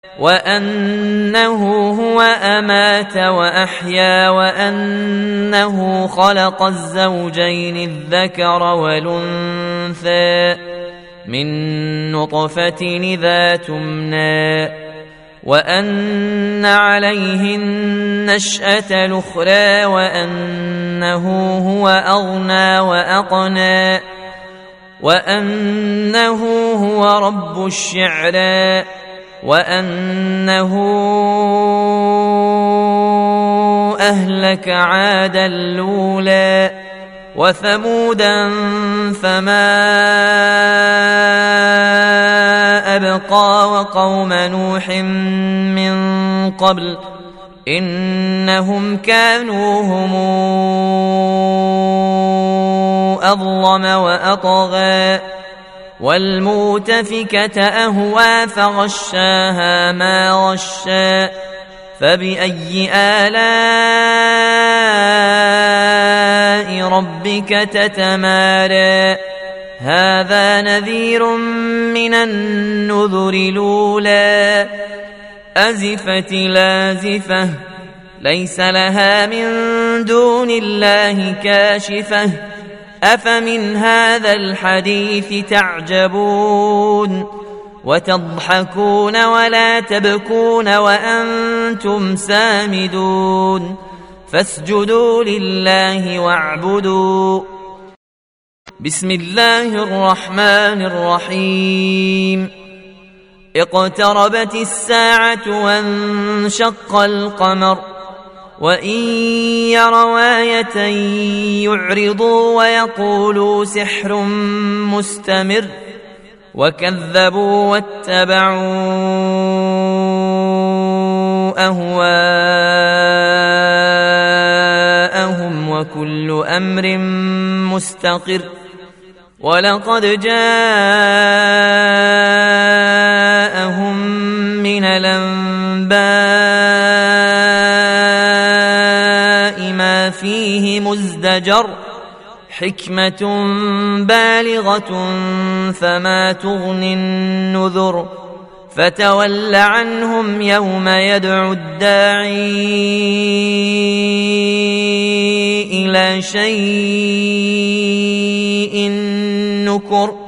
وأنه هو أمات وأحيا وأنه خلق الزوجين الذكر والأنثى من نطفة إذا تمنى وأن عليه النشأة الأخرى وأنه هو أغنى وأقنى وأنه هو رب الشعرى وأنه أهلك عادا الأولى وثمودا فما أبقى وقوم نوح من قبل إنهم كانوا هم أظلم وأطغى والمؤتفكة أهوى فغشاها ما غشى فبأي آلاء ربك تتمارى هذا نذير من النذر الأولى أزفت لازفة ليس لها من دون الله كاشفة أفمن هذا الحديث تعجبون وتضحكون ولا تبكون وأنتم سامدون فاسجدوا لله واعبدوا بسم الله الرحمن الرحيم اقتربت الساعة وانشق القمر وإن يروا آية يعرضوا ويقولوا سحر مستمر وكذبوا واتبعوا أهواءهم وكل أمر مستقر ولقد جاءهم من الأنباء ما فيه مزدجر حكمة بالغة فما تغني النذر فتول عنهم يوم يدعو الداعي إلى شيء نكر